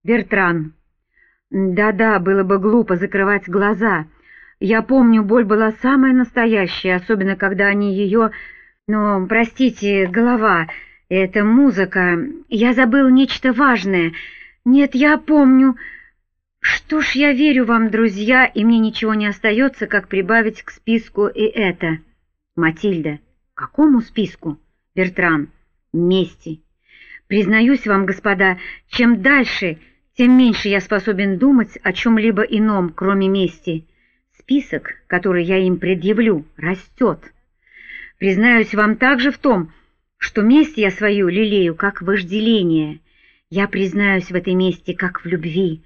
Бертран. Да-да, было бы глупо закрывать глаза. Я помню, боль была самая настоящая, особенно когда они ее... Но, простите, голова, это музыка. Я забыл нечто важное. Нет, я помню. Что ж, я верю вам, друзья, и мне ничего не остается, как прибавить к списку и это. Матильда. Какому списку? Бертран. Мести. Признаюсь вам, господа, чем дальше, тем меньше я способен думать о чем-либо ином, кроме мести. Список, который я им предъявлю, растет. Признаюсь вам также в том, что месть я свою лелею как вожделение. Я признаюсь в этой мести как в любви.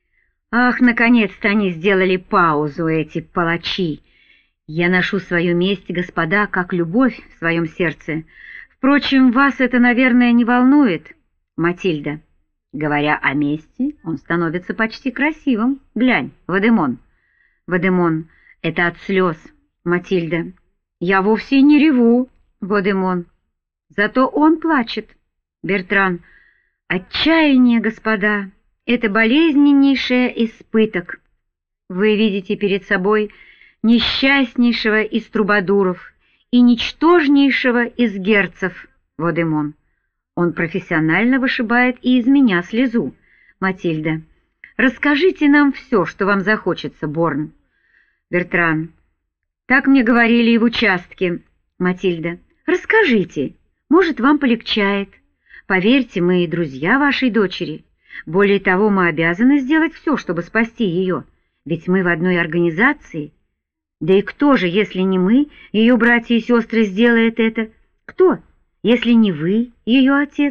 Ах, наконец-то они сделали паузу, эти палачи. Я ношу свою месть, господа, как любовь в своем сердце. Впрочем, вас это, наверное, не волнует, Матильда. Говоря о мести, он становится почти красивым. Глянь, Вадемон. Вадемон, это от слез, Матильда. Я вовсе не реву, Вадемон. Зато он плачет. Бертран. Отчаяние, господа, это болезненнейший испыток. Вы видите перед собой несчастнейшего из трубадуров и ничтожнейшего из герцев, Вадемон. Он профессионально вышибает и из меня слезу. Матильда. Расскажите нам все, что вам захочется, Борн. Бертран. Так мне говорили и в участке. Матильда. Расскажите, может, вам полегчает. Поверьте, мы и друзья вашей дочери. Более того, мы обязаны сделать все, чтобы спасти ее. Ведь мы в одной организации. Да и кто же, если не мы, ее братья и сестры, сделает это? Кто, если не вы, ее отец?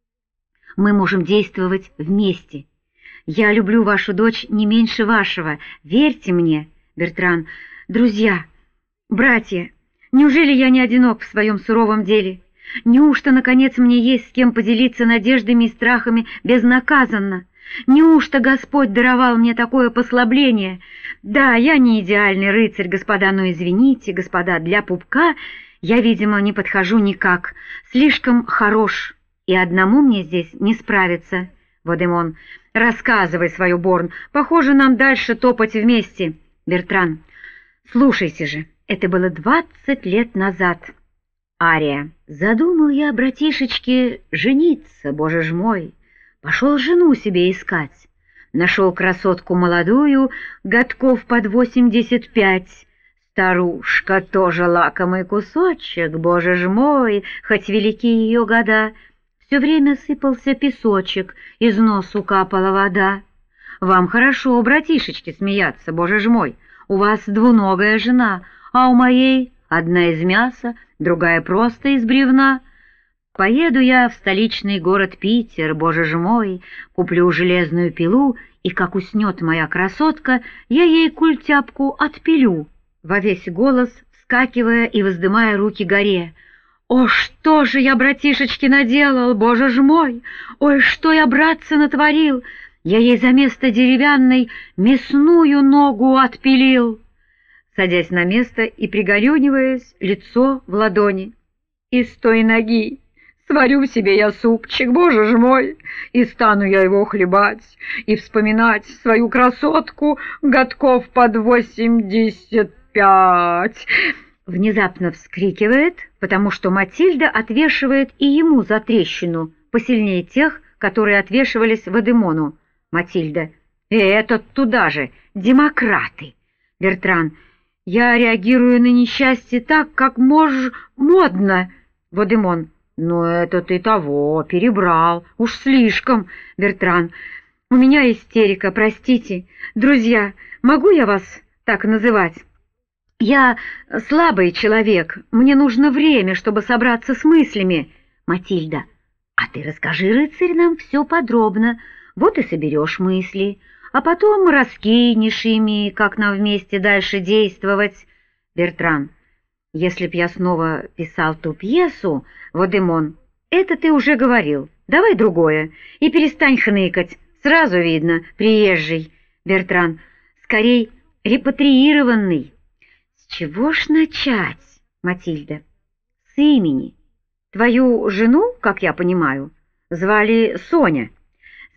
Мы можем действовать вместе. Я люблю вашу дочь не меньше вашего. Верьте мне, Бертран. Друзья, братья, неужели я не одинок в своем суровом деле? Неужто, наконец, мне есть с кем поделиться надеждами и страхами безнаказанно? Неужто Господь даровал мне такое послабление? Да, я не идеальный рыцарь, господа, но извините, господа, для пупка я, видимо, не подхожу никак. Слишком хорош, и одному мне здесь не справиться. Вадемон. Рассказывай свою, Борн. Похоже, нам дальше топать вместе. Бертран. Слушайте же, это было 20 лет назад. Ария. Задумал я, братишечки, жениться, боже ж мой. Пошел жену себе искать. Нашел красотку молодую, годков под 85. Старушка тоже лакомый кусочек, боже ж мой, хоть велики ее года. Все время сыпался песочек, из носу капала вода. Вам хорошо, братишечки, смеяться, боже ж мой. У вас двуногая жена, а у моей одна из мяса, другая просто из бревна. Поеду я в столичный город Питер, боже ж мой, куплю железную пилу, и как уснет моя красотка, я ей культяпку отпилю, во весь голос вскакивая и воздымая руки горе. О, что же я, братишечки, наделал, боже ж мой! Ой, что я, братцы, натворил! Я ей за место деревянной мясную ногу отпилил. Садясь на место и пригорюниваясь, лицо в ладони. Из той ноги сварю себе я супчик, боже ж мой, и стану я его хлебать, и вспоминать свою красотку годков под 85. Внезапно вскрикивает, потому что Матильда отвешивает и ему за трещину, посильнее тех, которые отвешивались Вадемону. Матильда. И этот туда же, демократы. Бертран. Я реагирую на несчастье так, как модно. Вадемон. Ну, это ты того, перебрал, уж слишком. Бертран. У меня истерика, простите. Друзья, могу я вас так называть? Я слабый человек, мне нужно время, чтобы собраться с мыслями. Матильда. А ты расскажи, рыцарь, нам все подробно. Вот и соберешь мысли, а потом раскинешь ими, как нам вместе дальше действовать. Бертран. Если б я снова писал ту пьесу, Вадемон, это ты уже говорил. Давай другое, и перестань хныкать. Сразу видно, приезжий. Бертран. Скорей, репатриированный. С чего ж начать, Матильда? С имени. Твою жену, как я понимаю, звали Соня.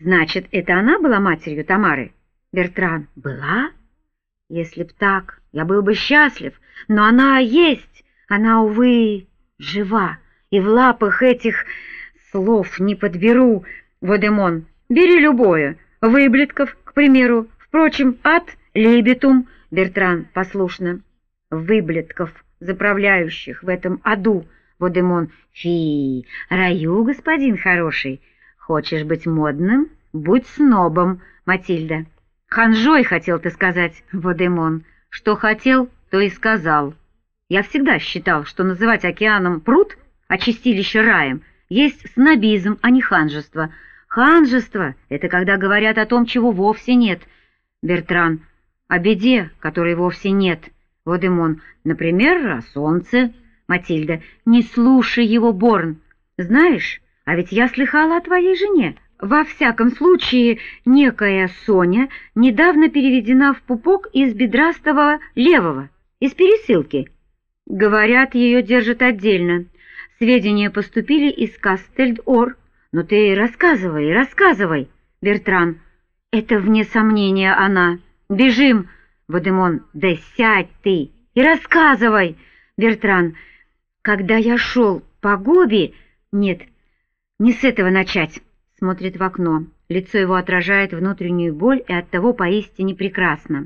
Значит, это она была матерью Тамары? Бертран. Была? Если б так, я был бы счастлив, но она есть, она, увы, жива, и в лапах этих слов не подберу. Водемон. Бери любое. Выблетков, к примеру. Впрочем, ад либитум. Бертран. Послушно. Выблетков, заправляющих в этом аду. Водемон. Фи, раю, господин хороший. Хочешь быть модным? Будь снобом. Матильда. Ханжой, хотел ты сказать. Водемон. Что хотел, то и сказал. Я всегда считал, что называть океаном пруд, а чистилище раем, есть снобизм, а не ханжество. Ханжество — это когда говорят о том, чего вовсе нет. Бертран. О беде, которой вовсе нет. Водемон. Например, о солнце. Матильда. Не слушай его, Борн. Знаешь, а ведь я слыхала о твоей жене. Во всяком случае, некая Соня недавно переведена в пупок из бедрастого левого, из пересылки. Говорят, ее держат отдельно. Сведения поступили из Кастельд-Ор. Но ты рассказывай, рассказывай. Бертран. Это, вне сомнения, она. Бежим. Водемон. Да сядь ты и рассказывай. Бертран. Когда я шел по Гоби... Нет, не с этого начать. Смотрит в окно. Лицо его отражает внутреннюю боль и оттого поистине прекрасно.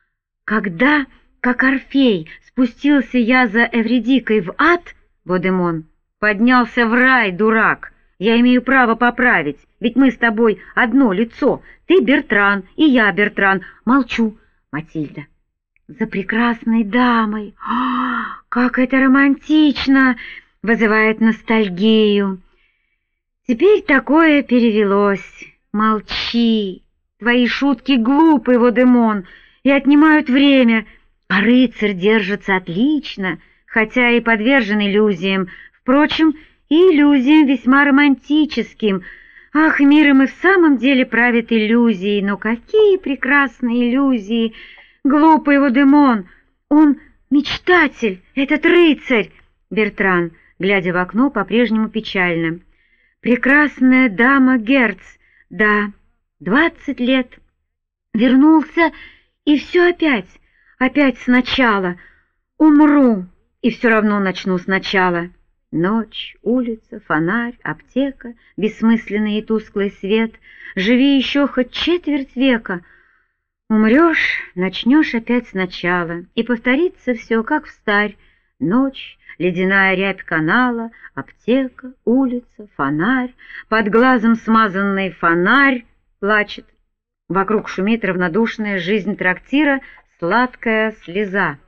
Когда, как Орфей, спустился я за Эвридикой в ад, Водемон, поднялся в рай, дурак. Я имею право поправить, ведь мы с тобой одно лицо. Ты Бертран, и я Бертран. Молчу. Матильда. За прекрасной дамой. О, как это романтично! Вызывает ностальгию. Теперь такое перевелось. Молчи. Твои шутки глупы, Водемон, и отнимают время. А рыцарь держится отлично, хотя и подвержен иллюзиям. Впрочем, и иллюзиям весьма романтическим. Ах, миром и в самом деле правит иллюзии, но какие прекрасные иллюзии! Глупый Водемон, он мечтатель, этот рыцарь! Бертран, глядя в окно, по-прежнему печально. Прекрасная дама Герц, да, 20 лет. Вернулся, и все опять сначала. Умру, и все равно начну сначала. Ночь, улица, фонарь, аптека, бессмысленный и тусклый свет. Живи еще хоть четверть века. Умрешь, начнешь опять сначала, и повторится все, как встарь. Ночь, ледяная рябь канала, аптека, улица, фонарь. Под глазом смазанный фонарь плачет. Вокруг шумит равнодушная жизнь трактира, сладкая слеза.